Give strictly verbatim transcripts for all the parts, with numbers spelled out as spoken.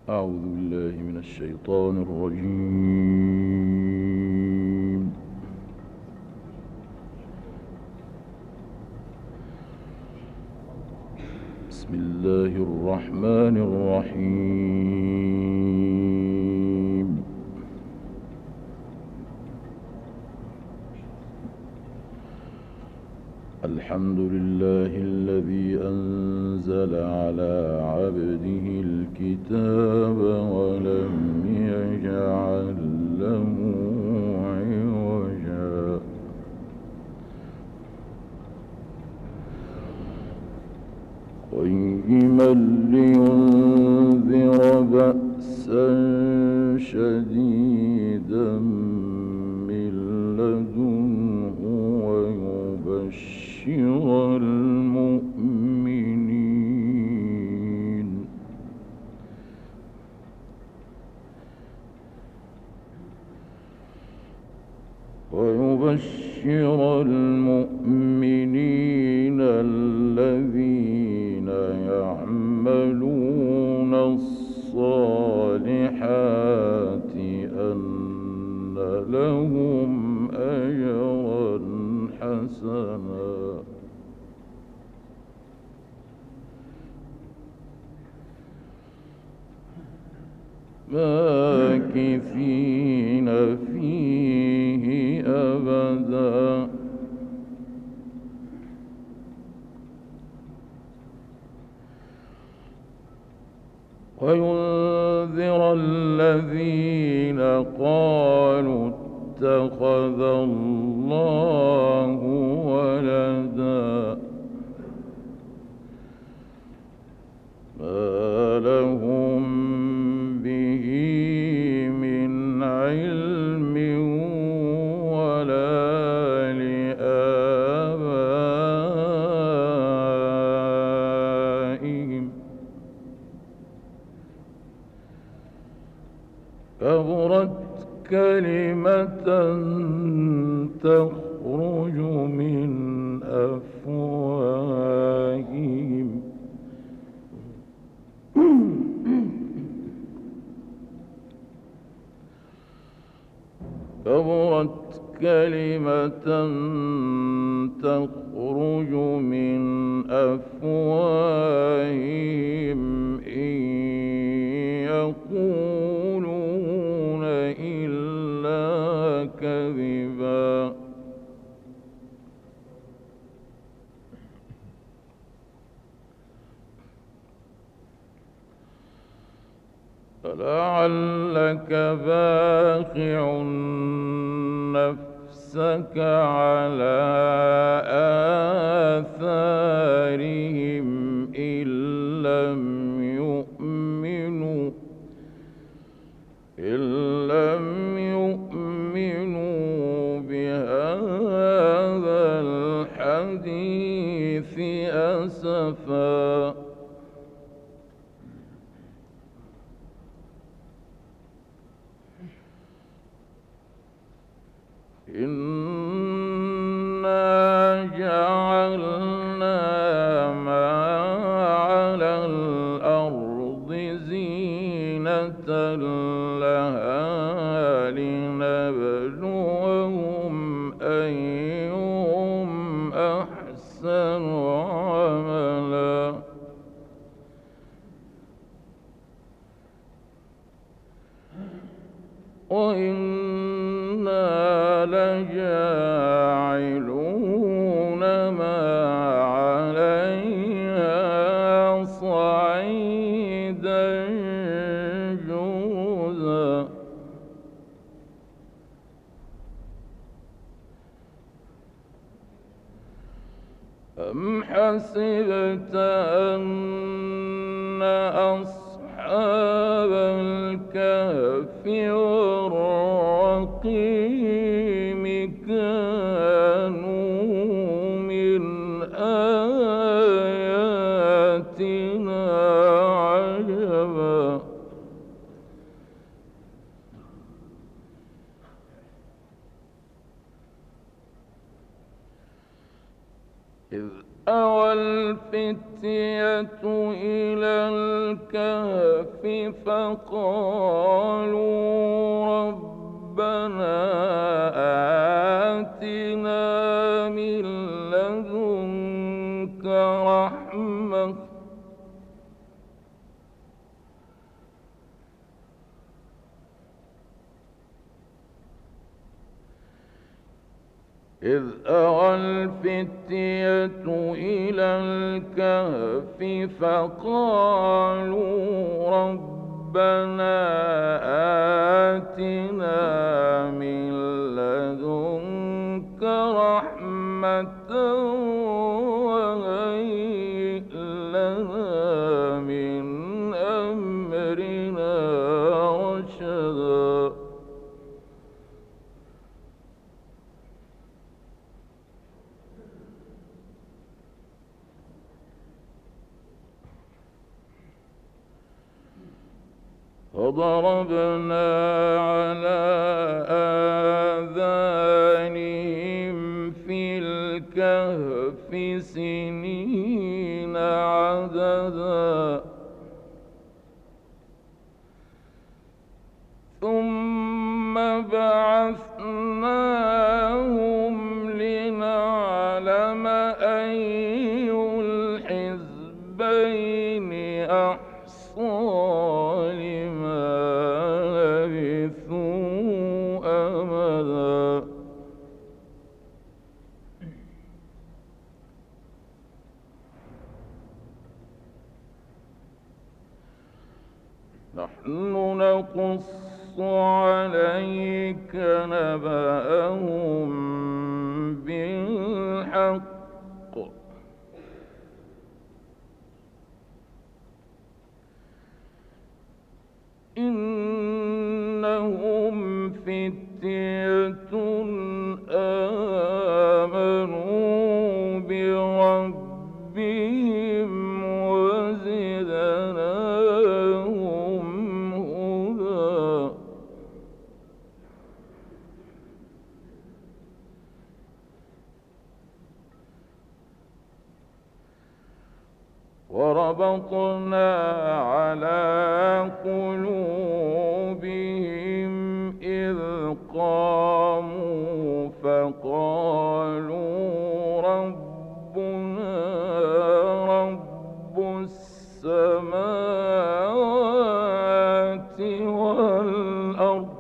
أعوذ بالله من الشيطان الرجيم. بسم الله الرحمن الرحيم. الحمد لله الذي أنزل على عبده الكتاب ولم يجعل له عوجا قيما لينذر بأسا شديدا من لدنه ويبشر المؤمنين ويبشر المؤمنين الذين يعملون الصالحات أن لهم أجرا حسنا ماكثين فيه أبدا وينذر الذين قالوا اتخذ الله ولدا ما لهم به من علم ولا لآبائهم كبرت كلمة تخرج من أفواههم كبرت كلمة تخرج من أفواههم إن يقولون إلا كذبا فلعلك باخع نفسك على آثارهم إن لم يؤمنوا إن لم يؤمنوا بهذا الحديث أسفا إنا جعلنا ما على الأرض زينة لها لنبلوهم أيهم أحسن عملا وإنا لجاعلون ما عليها صعيدا جرزا أم حسبت أن أصحاب الكهف والرقيم كانوا من آياتنا عجبا إذ أوى الفتية إلى الكهف فقالوا ربنا آتنا من لدنك رحمة إذ أوى الفتية إلى الكهف فقالوا ربنا آتنا من لدنك رحمة وهيئ لنا من أمرنا رشدا فضربنا على آذانهم في الكهف سنين عددا ثم بعثناهم لنعلم أي الحزبين أحصى نحن نقص عليك نبأهم بالحق إنهم فتية آمنوا بربهم وزدناهم هدى وربطنا على قلوبهم إذ قاموا فقالوا ربنا رب السماوات والأرض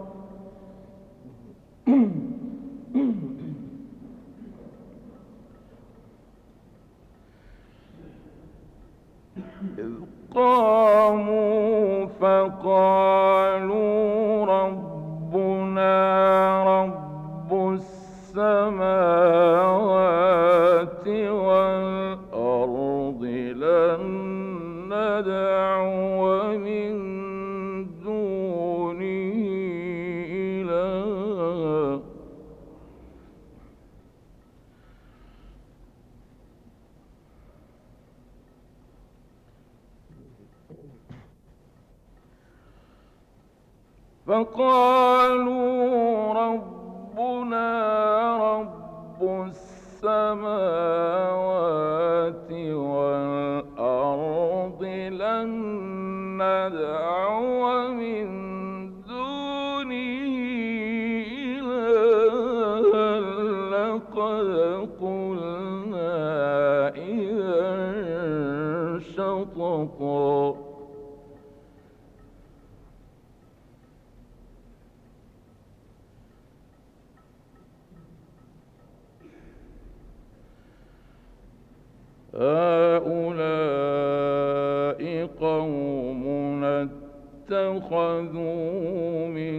إذ قاموا فقالوا ربنا رب السماوات والأرض لن ندعو من دونه إلها فقالوا ربنا رب السماوات والأرض لن ندعو من دونه إلها لقد قلنا إذا شططا هؤلاء قومنا اتخذوا من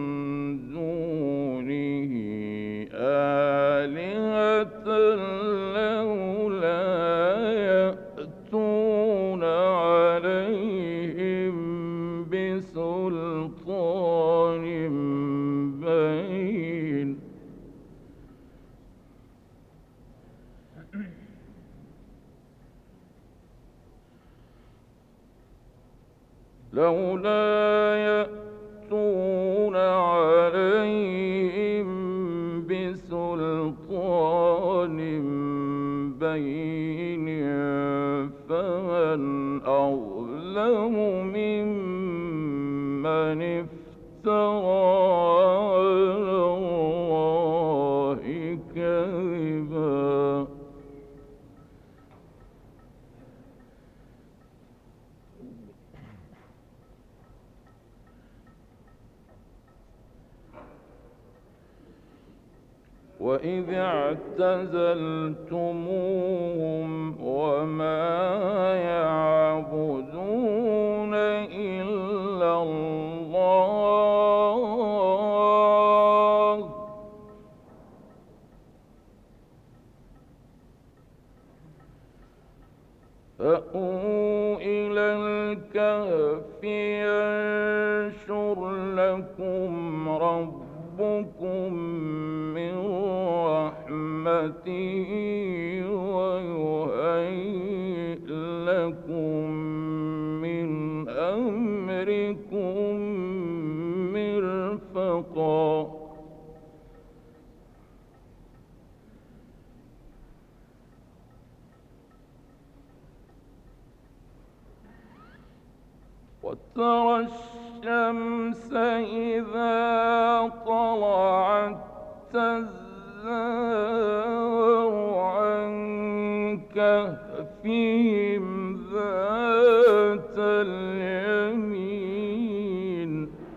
دونه آلهة لولا يأتون عليهم بسلطان بين لولا يأتون عليهم بسلطان بين فمن أظلم أظلم ممن افترى على الله كذبا. وإذ اعتزلتموهم وما يعبدون إلا الله فأووا إلى الكهف ينشر لكم ربكم من رحمته ويهيئ لكم من أمركم مرفقا. وترى الشمس إذا طلعت تزاور عن كهفهم ذات اليمين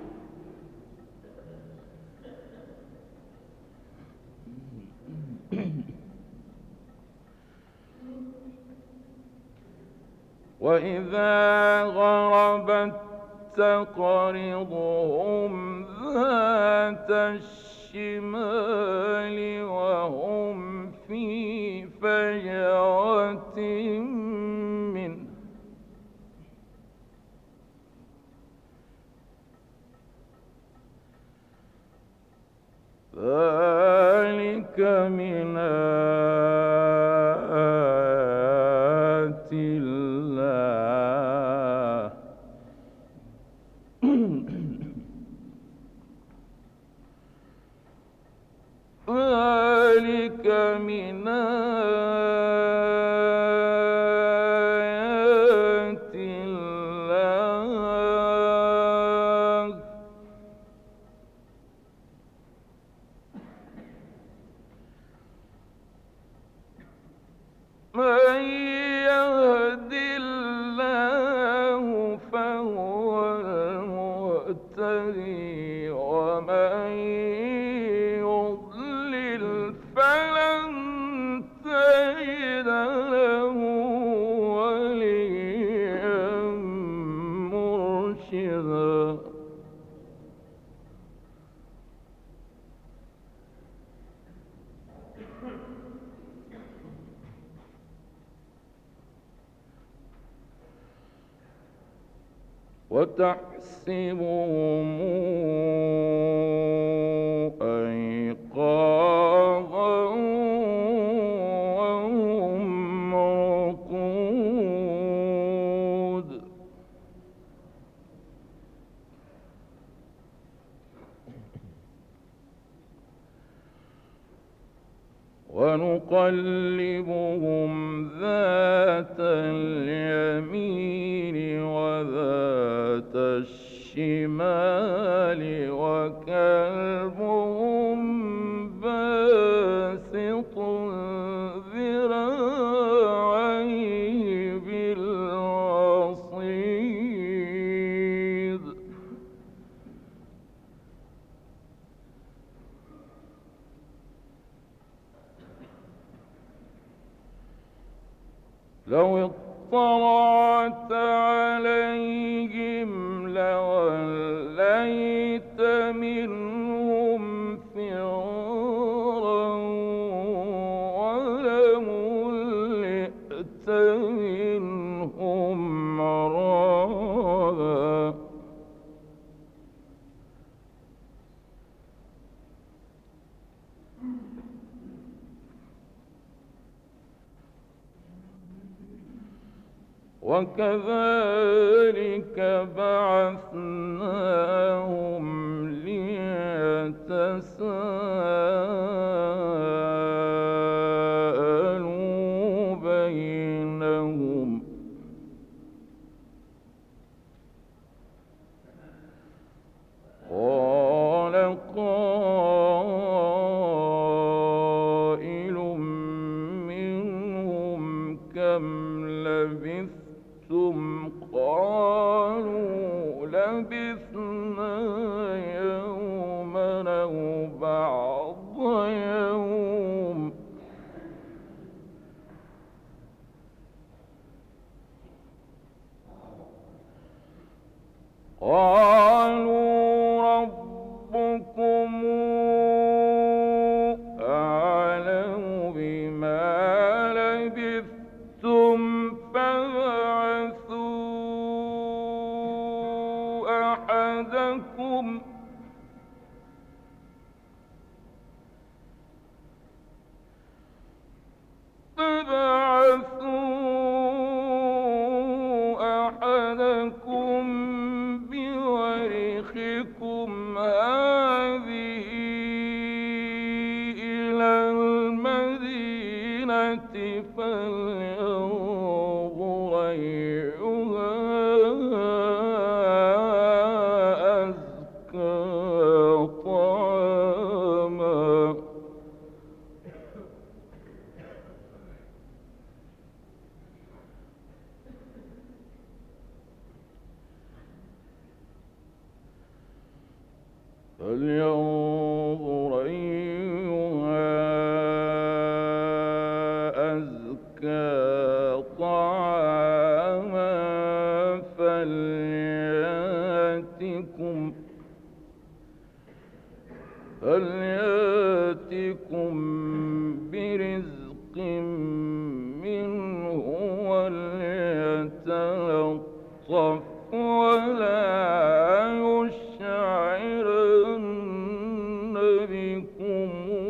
وإذا غربت تقرضهم ذات الشمال وهم في فجوة منه ذلك من آيات الله ذلك من آيات الله من يهد الله فهو المهتدي ومن يضلل فلن تجد له وليا مرشدا. وتحسبهم أيقاظا وهم رقود ونقلبهم ذات اليمين وذات الشمال وكلبهم باسط ذراعيه بالوصيد لو اطلعت عليهم لوليت منهم فرارا ولملئت منهم رعبا. وكذلك بعثناهم ليتساءلوا بينهم قالوا ربكم أعلم بما لبثتم فابعثوا أحدكم فابعثوا أحدكم بورقكم هذه إلى المدينة فلينظر أيها أزكى طعاما فلينظر أيها أزكى طعاما فليأتكم فليأتكم برزق منه وليتلطف ولا يشعرن بكم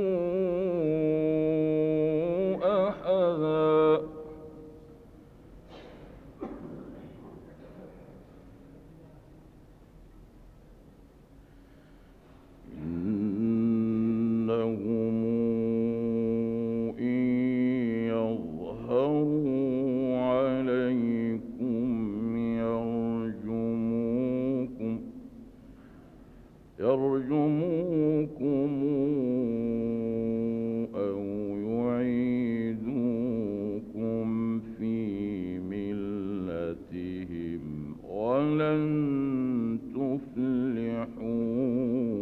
أحدا إنهم إن يظهروا عليكم يرجموكم يرجموكم أو يعيدوكم في ملتهم ولن تفلحوا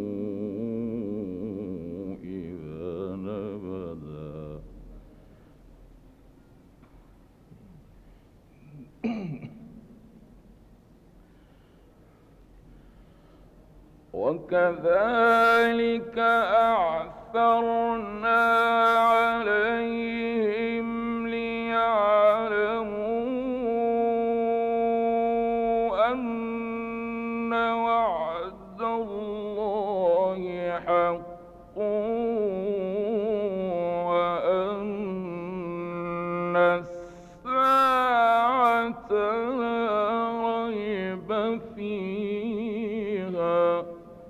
إذا أبدا وكذلك أعثرنا عليهم ليعلموا أن وعد الله حق وأن الساعة لا ريب فيها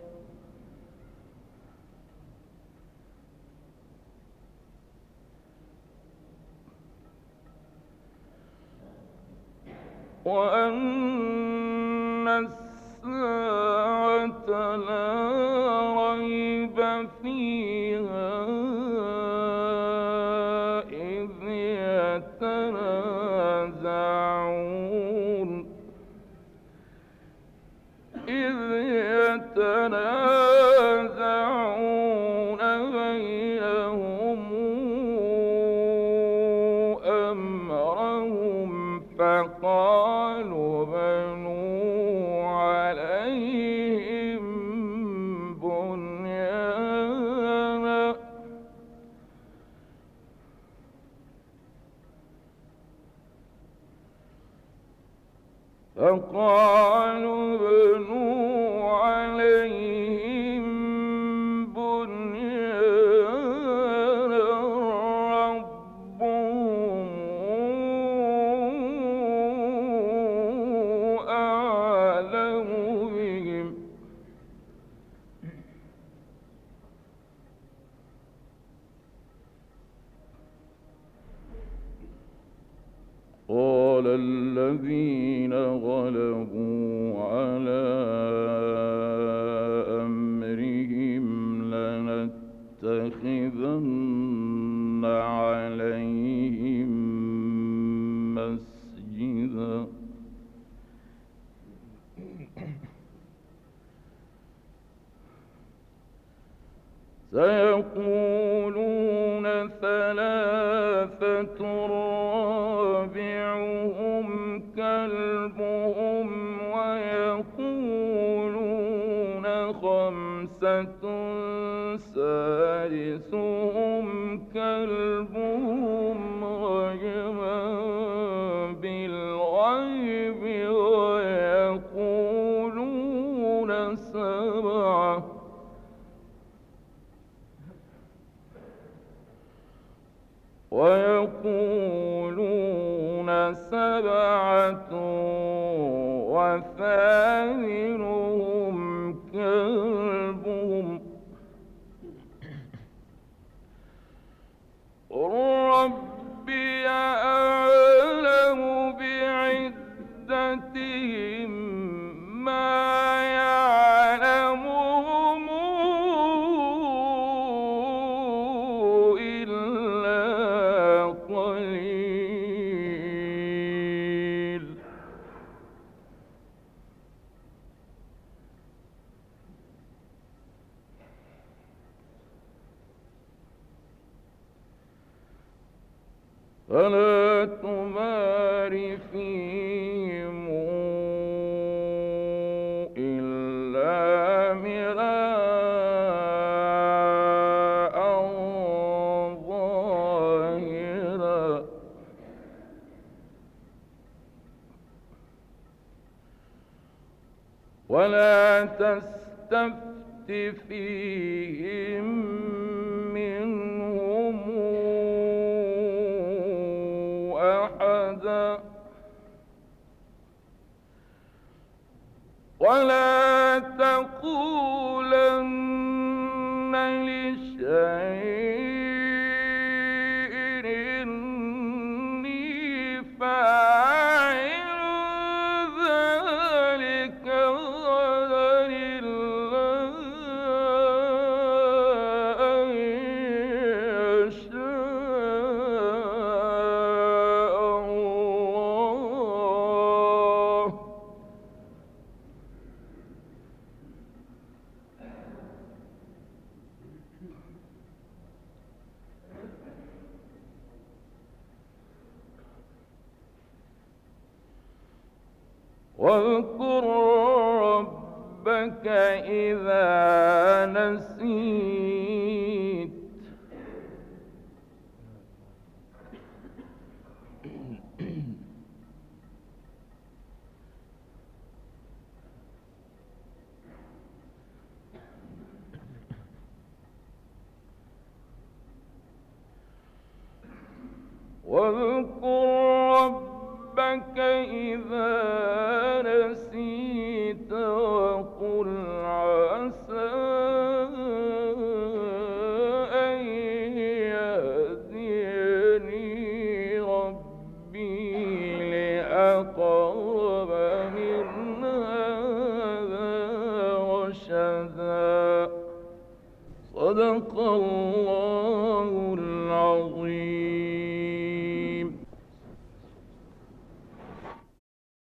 وأن الساعة لا ريب فيها إذ يتنازعون إذ يتنازعون بينهم أمرهم فقالوا بنوا عليهم بنيانا فقالوا بنوا عليهم بنيانا ربهم أعلم بهم قال الذين غلبوا على أمرهم لنتخذن عليهم مسجدا سيقولون ثلاثة رابعهم كلبهم ويقولون خمسة سادسهم كلبهم رجما بالغيب ويقولون سبعة ويقولون سبعة وثامنهم كلبهم قل ربي أعلم بعدتهم ما يعلمهم إلا قليل فلا تمار فيهم إلا مراء ظاهرا ولا تستفت فيهم منهم أحدا ولا تقولن لشيء إني فاعل ذلك غدا إلا أن يشاء الله واذكر ربك إذا نسيت واذكر ربك إذا نسيت وقل عسى أن يهديني ربي لأقرب من هذا رشدا صدق الله العظيم.